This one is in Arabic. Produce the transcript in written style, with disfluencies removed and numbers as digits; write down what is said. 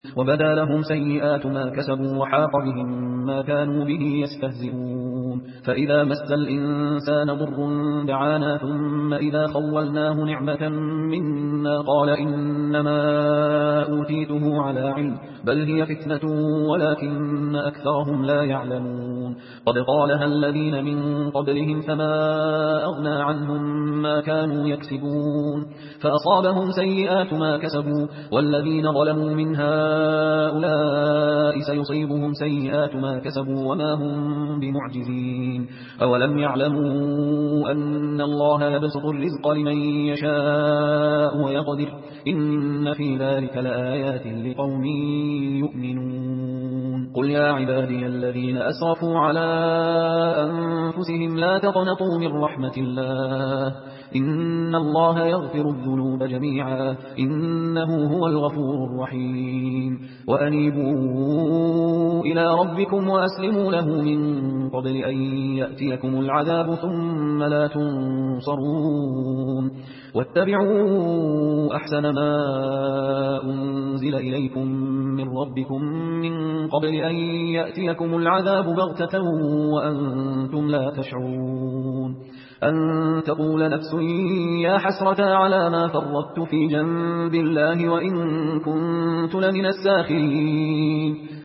وبدا لهم سيئات ما كسبوا وحاق بهم ما كانوا به يستهزئون فإذا مس الإنسان ضر دعانا ثم إذا خولناه نعمة منا قال إنما أوتيته على علم بل هي فتنة ولكن أكثرهم لا يعلمون قد قالها الذين من قبلهم فما أغنى عنهم ما كانوا يكسبون فأصابهم سيئات ما كسبوا والذين ظلموا من هؤلاء سيصيبهم سيئات ما كسبوا وما هم بمعجزين أولم يعلموا أن الله يبسط الرزق لمن يشاء ويقدر إن في ذلك لآيات لقوم يؤمنون قل يا عبادي الذين أسرفوا على أنفسهم لا تقنطوا من رحمة الله إن الله يغفر الذنوب جميعا إنه هو الغفور الرحيم وأنيبوا إلى ربكم وأسلموا له من قبل أن يأتيكم العذاب ثم لا تنصرون واتبعوا أحسن ما أنزل إليكم من ربكم من قبل أن يأتيكم العذاب بغتة وأنتم لا تشعرون أن تقول نفس يا حسرة على ما فرطت في جنب الله وإن كنت لمن الساخرين